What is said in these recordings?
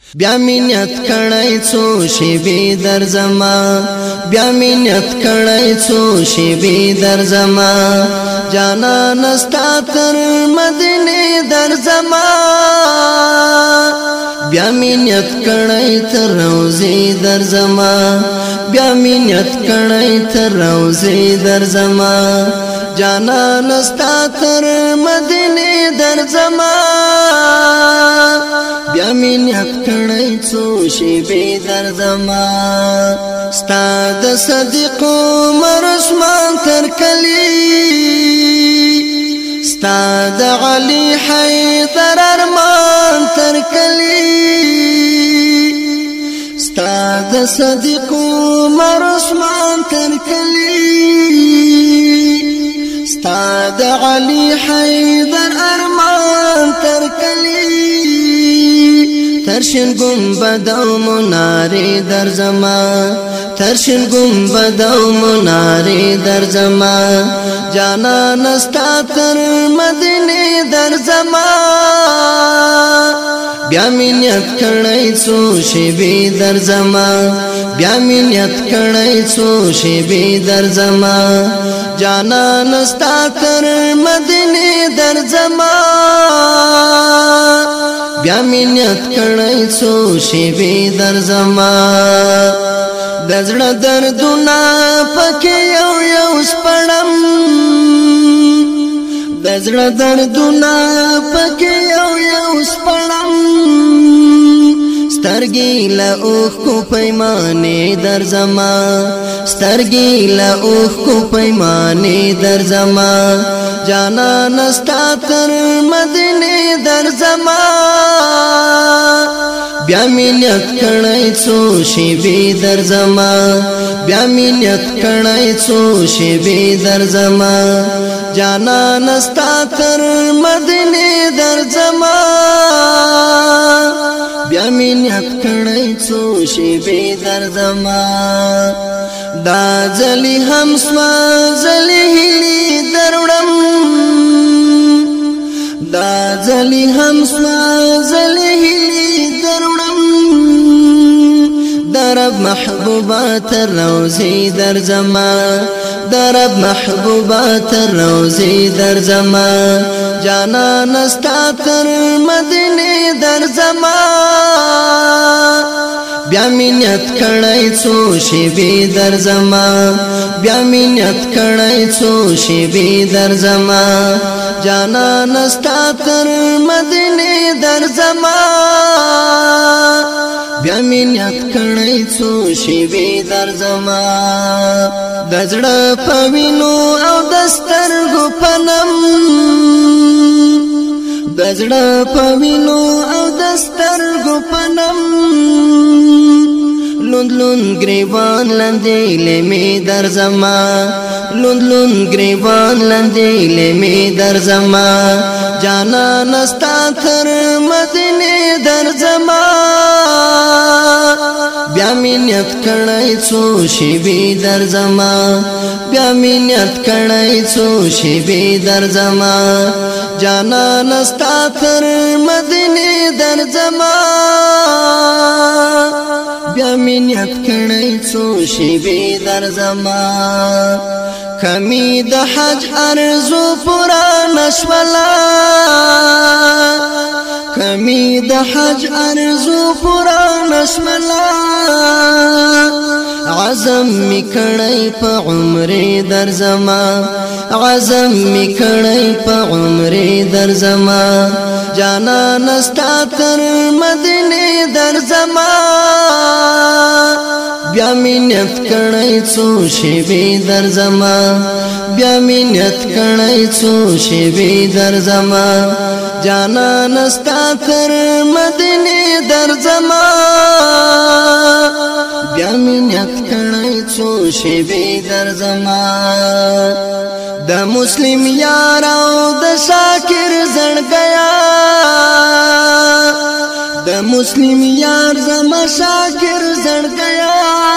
بیا مینت کړای څو شیبې در زما بیا مینت کړای څو شیبې در زما جانان استا تر مدینه در زما بیا مینت کړای تر روزي در زما بیا مینت کړای تر روزي در زما جانان استا تر مدینه در زما بیا مینت کړای څو شیبې در زما ستا د صدیق عمر عثمان تر کلی ستا د علی حیدر ارمان تر کلی ستا د صدیق عمر عثمان تر کلی ستا د علی حیدر ارمان تر کلی ترشن گنبد و مناری در زما ترشن گنبد و مناری در زما جانان استا تر مدینه در زما بیا مینت کړای څو شیبې در زما بیا مینت کړای څو شیبې در زما جانان استا تر مدینه در زما بیا مینت کړای څو شیبې در زما دزړه دردونه پکې یو یو سپړم دزړه دردونه پکې یو یو سپړم سترګې له اوښ کو پیمانې در زما سترګې له اوښ کو پیمانې در زما جانان استا تر مدینه در زما بیا مینت کړای څو شیبې در زما بیا مینت کړای څو شیبې در زما جانان استا تر مدینه در زما بیا مینت کړای څو شیبې در زما دا ځلی هم سوا ځلی هلی دروړم دا ځلی هم سوا ځلی هلی دروړم درب محبوبات روزي در زما درب محبوبات روزي در زما جانان استا تر مدینه در زما بیا مینت کړای څو شیبې در زما بیا مینت کړای څو شیبې در زما جانان استا تر مدینه در زما بیا مینت کړای څو شیبې در زما دزړه پوینو او دسترګو پنم دزړه پوینو او دسترګو پنم لوند لوند گریوان لندې لمې در زما لوند لوند گریوان لندې لمې در زما جانان استا تر مدینه در زما بیا مینت کړای څو شیبې در زما بیا مینت کړای څو شیبې در زما جانان استا تر مدینه در زما بیا مینت کړای څو شیبې در زما کمی د حج ارزو پورا نشولا کمی د حج ارزو پورا نشولا عزم می کړای په عمره در زما عزم می کړای په عمره در زما جانان استا تر مدینه در زما بیا مینت کړای څو شیبې در زما بیا مینت کړای څو شیبې در زما جانان استا تر مدینه در زما بیا مینت کړای څو شیبې در زما د مسلم یار او د شاکر زړګیا د مسلم یار زما شاکر زړګیا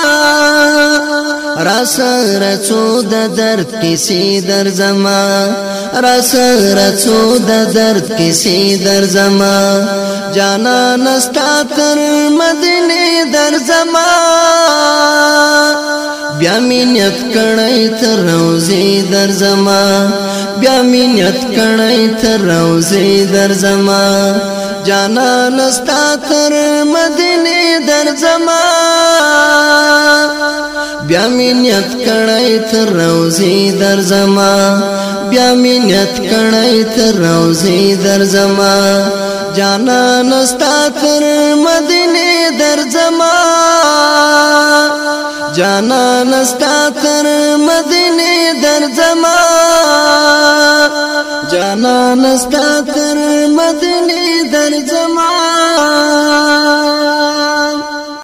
راسو د درد کیسې در زما راسو د درد کیسې در زما جانا نستا تر مدینه در زما بیا مینت کړی تر روزي در زما بیا مینت کړی تر روزي در زما جانا نستا تر مدینه در زما بیا مینت کړی تر روزي در زما بیا مینت کړی تر روزي در زما جانا نستا تر مدینه در زما جانا نستا تر مدینه در زما جانا نستا تر مدینه در زما